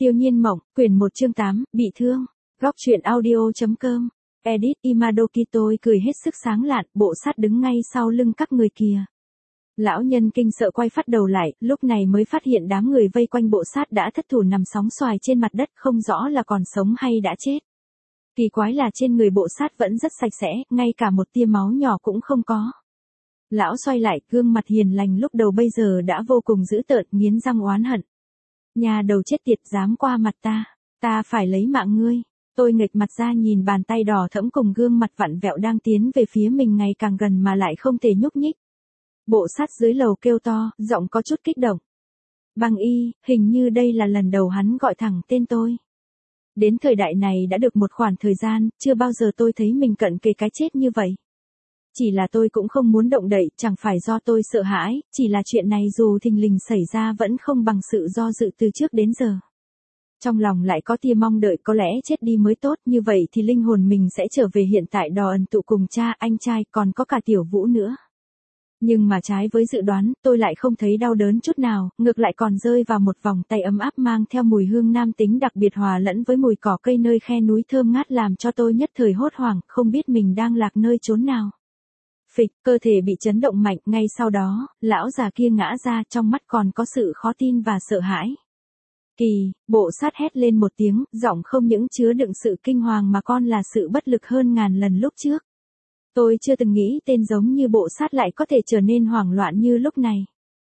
Tiêu Nhiên Mộng, quyển 1 chương 8, bị thương. Góc truyện audio.com. Edit Imadoki. Tôi cười hết sức sáng lạn, bộ sát đứng ngay sau lưng các người kìa. Lão nhân kinh sợ quay phát đầu lại, lúc này mới phát hiện đám người vây quanh bộ sát đã thất thủ nằm sóng xoài trên mặt đất, không rõ là còn sống hay đã chết. Kỳ quái là trên người bộ sát vẫn rất sạch sẽ, ngay cả một tia máu nhỏ cũng không có. Lão xoay lại, gương mặt hiền lành lúc đầu bây giờ đã vô cùng dữ tợn, nghiến răng oán hận. Nhà đầu chết tiệt, dám qua mặt ta phải lấy mạng ngươi. Tôi nghệch mặt ra nhìn bàn tay đỏ thẫm cùng gương mặt vặn vẹo đang tiến về phía mình ngày càng gần mà lại không thể nhúc nhích. Bộ sát dưới lầu kêu to, giọng có chút kích động. Băng Y, hình như đây là lần đầu hắn gọi thẳng tên tôi. Đến thời đại này đã được một khoảng thời gian, chưa bao giờ tôi thấy mình cận kề cái chết như vậy. Chỉ là tôi cũng không muốn động đậy, chẳng phải do tôi sợ hãi, chỉ là chuyện này dù thình lình xảy ra vẫn không bằng sự do dự từ trước đến giờ. Trong lòng lại có tia mong đợi, có lẽ chết đi mới tốt, như vậy thì linh hồn mình sẽ trở về hiện tại đò ẩn tụ cùng cha, anh trai, còn có cả Tiểu Vũ nữa. Nhưng mà trái với dự đoán, tôi lại không thấy đau đớn chút nào, ngược lại còn rơi vào một vòng tay ấm áp mang theo mùi hương nam tính đặc biệt hòa lẫn với mùi cỏ cây nơi khe núi thơm ngát làm cho tôi nhất thời hốt hoảng, không biết mình đang lạc nơi chốn nào. Phịch, cơ thể bị chấn động mạnh, ngay sau đó, lão già kia ngã ra, trong mắt còn có sự khó tin và sợ hãi. Kỳ, bộ sát hét lên một tiếng, giọng không những chứa đựng sự kinh hoàng mà còn là sự bất lực hơn ngàn lần lúc trước. Tôi chưa từng nghĩ tên giống như bộ sát lại có thể trở nên hoảng loạn như lúc này.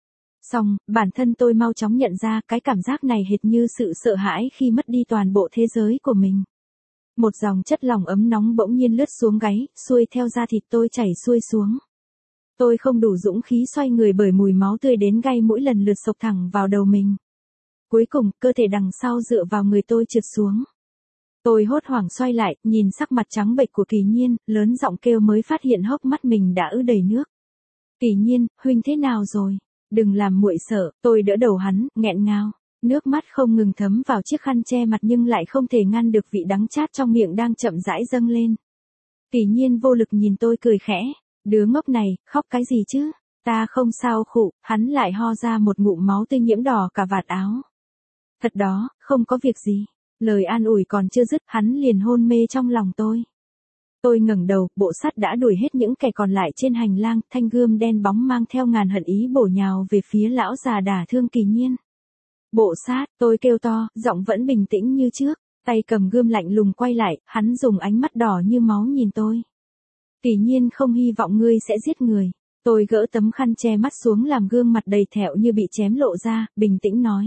Xong, bản thân tôi mau chóng nhận ra cái cảm giác này hệt như sự sợ hãi khi mất đi toàn bộ thế giới của mình. Một dòng chất lỏng ấm nóng bỗng nhiên lướt xuống gáy, xuôi theo da thịt tôi chảy xuôi xuống. Tôi không đủ dũng khí xoay người bởi mùi máu tươi đến gai mũi lần lượt xộc thẳng vào đầu mình. Cuối cùng, cơ thể đằng sau dựa vào người tôi trượt xuống. Tôi hốt hoảng xoay lại, nhìn sắc mặt trắng bệch của Kỳ Nhiên, lớn giọng kêu mới phát hiện hốc mắt mình đã ứ đầy nước. Kỳ Nhiên, huynh thế nào rồi? Đừng làm muội sợ, tôi đỡ đầu hắn, nghẹn ngào. Nước mắt không ngừng thấm vào chiếc khăn che mặt nhưng lại không thể ngăn được vị đắng chát trong miệng đang chậm rãi dâng lên. Kỳ Nhiên vô lực nhìn tôi cười khẽ. Đứa ngốc này, khóc cái gì chứ? Ta không sao khụ, hắn lại ho ra một ngụm máu tươi nhiễm đỏ cả vạt áo. Thật đó, không có việc gì. Lời an ủi còn chưa dứt, hắn liền hôn mê trong lòng tôi. Tôi ngẩng đầu, bộ sát đã đuổi hết những kẻ còn lại trên hành lang, thanh gươm đen bóng mang theo ngàn hận ý bổ nhào về phía lão già đả thương Kỳ Nhiên. Bộ sát, tôi kêu to, giọng vẫn bình tĩnh như trước, tay cầm gươm lạnh lùng quay lại, hắn dùng ánh mắt đỏ như máu nhìn tôi. Kỳ Nhiên không hy vọng ngươi sẽ giết người. Tôi gỡ tấm khăn che mắt xuống làm gương mặt đầy thẹo như bị chém lộ ra, bình tĩnh nói.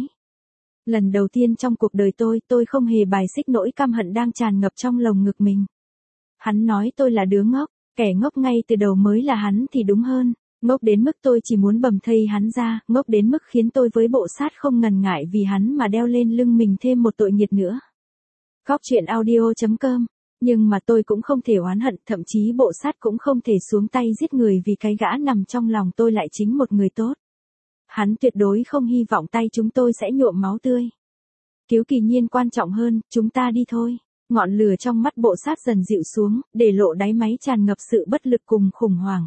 Lần đầu tiên trong cuộc đời tôi không hề bài xích nỗi căm hận đang tràn ngập trong lồng ngực mình. Hắn nói tôi là đứa ngốc, kẻ ngốc ngay từ đầu mới là hắn thì đúng hơn. Ngốc đến mức tôi chỉ muốn bầm thây hắn ra, ngốc đến mức khiến tôi với bộ sát không ngần ngại vì hắn mà đeo lên lưng mình thêm một tội nghiệt nữa. Góc truyện audio.com. Nhưng mà tôi cũng không thể oán hận, thậm chí bộ sát cũng không thể xuống tay giết người vì cái gã nằm trong lòng tôi lại chính một người tốt. Hắn tuyệt đối không hy vọng tay chúng tôi sẽ nhuộm máu tươi. Cứu Kỳ Nhiên quan trọng hơn, chúng ta đi thôi. Ngọn lửa trong mắt bộ sát dần dịu xuống, để lộ đáy máy tràn ngập sự bất lực cùng khủng hoảng.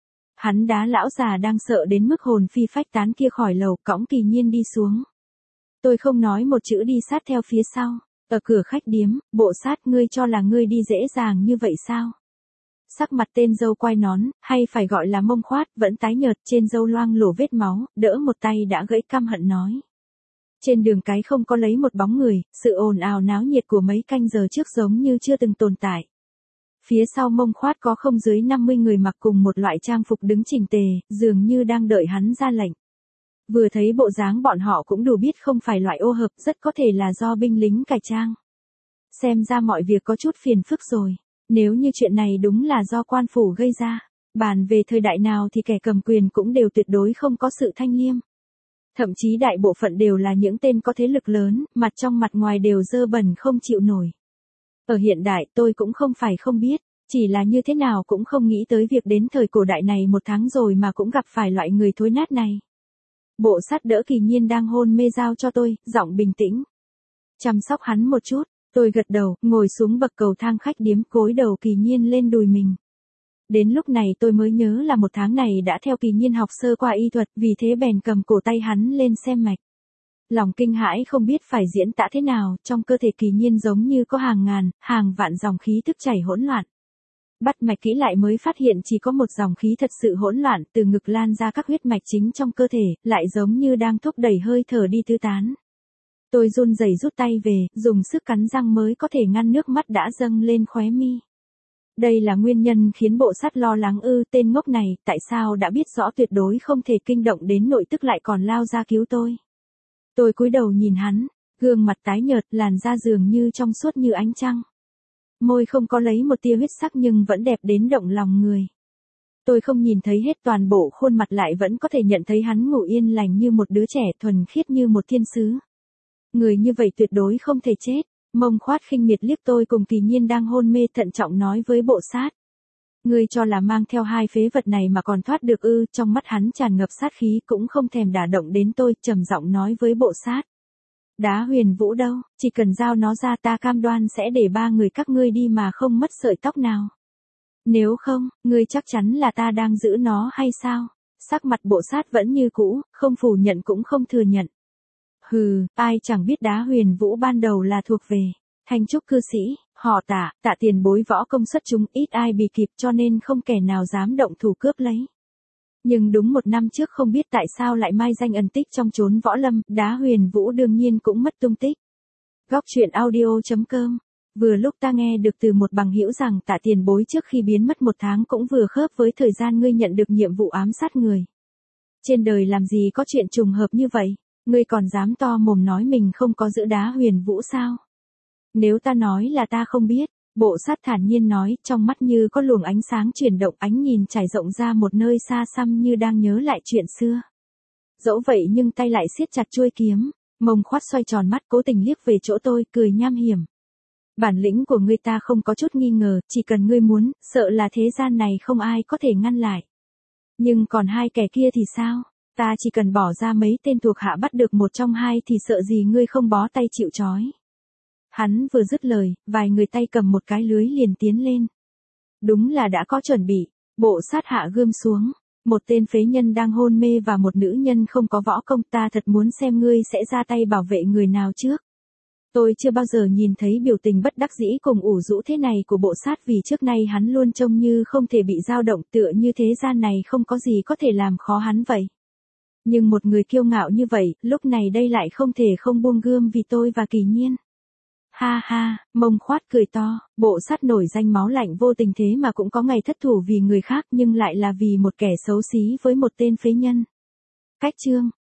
Hắn đá lão già đang sợ đến mức hồn phi phách tán kia khỏi lầu, cõng Kỳ Nhiên đi xuống. Tôi không nói một chữ đi sát theo phía sau. Ở cửa khách điếm, bộ sát, ngươi cho là ngươi đi dễ dàng như vậy sao? Sắc mặt tên dâu quai nón, hay phải gọi là mông khoát, vẫn tái nhợt, trên râu loang lổ vết máu, đỡ một tay đã gãy, căm hận nói. Trên đường cái không có lấy một bóng người, sự ồn ào náo nhiệt của mấy canh giờ trước giống như chưa từng tồn tại. Phía sau mông khoát có không dưới 50 người mặc cùng một loại trang phục đứng chỉnh tề, dường như đang đợi hắn ra lệnh. Vừa thấy bộ dáng bọn họ cũng đủ biết không phải loại ô hợp, rất có thể là do binh lính cải trang. Xem ra mọi việc có chút phiền phức rồi. Nếu như chuyện này đúng là do quan phủ gây ra, bàn về thời đại nào thì kẻ cầm quyền cũng đều tuyệt đối không có sự thanh liêm. Thậm chí đại bộ phận đều là những tên có thế lực lớn, mặt trong mặt ngoài đều dơ bẩn không chịu nổi. Ở hiện đại tôi cũng không phải không biết, chỉ là như thế nào cũng không nghĩ tới việc đến thời cổ đại này 1 tháng rồi mà cũng gặp phải loại người thối nát này. Bộ sát đỡ Kỳ Nhiên đang hôn mê giao cho tôi, giọng bình tĩnh. Chăm sóc hắn một chút. Tôi gật đầu, ngồi xuống bậc cầu thang khách điếm, cúi đầu Kỳ Nhiên lên đùi mình. Đến lúc này tôi mới nhớ là 1 tháng này đã theo Kỳ Nhiên học sơ qua y thuật, vì thế bèn cầm cổ tay hắn lên xem mạch. Lòng kinh hãi không biết phải diễn tả thế nào, trong cơ thể Kỳ Nhiên giống như có hàng ngàn, hàng vạn dòng khí thức chảy hỗn loạn. Bắt mạch kỹ lại mới phát hiện chỉ có một dòng khí thật sự hỗn loạn từ ngực lan ra các huyết mạch chính trong cơ thể, lại giống như đang thúc đẩy hơi thở đi tứ tán. Tôi run rẩy rút tay về, dùng sức cắn răng mới có thể ngăn nước mắt đã dâng lên khóe mi. Đây là nguyên nhân khiến bộ sắt lo lắng tên ngốc này, tại sao đã biết rõ tuyệt đối không thể kinh động đến nội tức lại còn lao ra cứu tôi. Tôi cúi đầu nhìn hắn, gương mặt tái nhợt, làn da dường như trong suốt như ánh trăng. Môi không có lấy một tia huyết sắc nhưng vẫn đẹp đến động lòng người. Tôi không nhìn thấy hết toàn bộ khuôn mặt lại vẫn có thể nhận thấy hắn ngủ yên lành như một đứa trẻ, thuần khiết như một thiên sứ. Người như vậy tuyệt đối không thể chết. Mông Khoát khinh miệt liếc tôi cùng Kỳ Nhiên đang hôn mê, thận trọng nói với bộ sát. Ngươi cho là mang theo hai phế vật này mà còn thoát được ư? Trong mắt hắn tràn ngập sát khí, cũng không thèm đả động đến tôi, trầm giọng nói với bộ sát. Đá Huyền Vũ đâu, chỉ cần giao nó ra ta cam đoan sẽ để ba người các ngươi đi mà không mất sợi tóc nào. Nếu không, ngươi chắc chắn là ta đang giữ nó hay sao? Sắc mặt bộ sát vẫn như cũ, không phủ nhận cũng không thừa nhận. Hừ, ai chẳng biết Đá Huyền Vũ ban đầu là thuộc về Thanh Trúc cư sĩ, họ Tạ, Tạ tiền bối võ công xuất chúng, ít ai bị kịp cho nên không kẻ nào dám động thủ cướp lấy. Nhưng đúng 1 năm trước không biết tại sao lại mai danh ẩn tích trong chốn võ lâm, Đá Huyền Vũ đương nhiên cũng mất tung tích. Góc truyện audio.com. Vừa lúc ta nghe được từ một bằng hữu rằng Tạ tiền bối trước khi biến mất 1 tháng cũng vừa khớp với thời gian ngươi nhận được nhiệm vụ ám sát người. Trên đời làm gì có chuyện trùng hợp như vậy? Ngươi còn dám to mồm nói mình không có giữ Đá Huyền Vũ sao? Nếu ta nói là ta không biết, bộ sát thản nhiên nói, trong mắt như có luồng ánh sáng chuyển động, ánh nhìn trải rộng ra một nơi xa xăm như đang nhớ lại chuyện xưa. Dẫu vậy nhưng tay lại siết chặt chuôi kiếm, Mông Khoát xoay tròn mắt cố tình liếc về chỗ tôi, cười nham hiểm. Bản lĩnh của ngươi ta không có chút nghi ngờ, chỉ cần ngươi muốn, sợ là thế gian này không ai có thể ngăn lại. Nhưng còn hai kẻ kia thì sao? Ta chỉ cần bỏ ra mấy tên thuộc hạ bắt được một trong hai thì sợ gì ngươi không bó tay chịu trói. Hắn vừa dứt lời, vài người tay cầm một cái lưới liền tiến lên. Đúng là đã có chuẩn bị, bộ sát hạ gươm xuống. Một tên phế nhân đang hôn mê và một nữ nhân không có võ công, ta thật muốn xem ngươi sẽ ra tay bảo vệ người nào trước. Tôi chưa bao giờ nhìn thấy biểu tình bất đắc dĩ cùng ủ rũ thế này của bộ sát, vì trước nay hắn luôn trông như không thể bị dao động, tựa như thế gian này không có gì có thể làm khó hắn vậy. Nhưng một người kiêu ngạo như vậy, lúc này đây lại không thể không buông gươm vì tôi và Kỳ Nhiên. Ha ha, Mông Khoát cười to, bộ sát nổi danh máu lạnh vô tình thế mà cũng có ngày thất thủ vì người khác, nhưng lại là vì một kẻ xấu xí với một tên phế nhân. Cách chương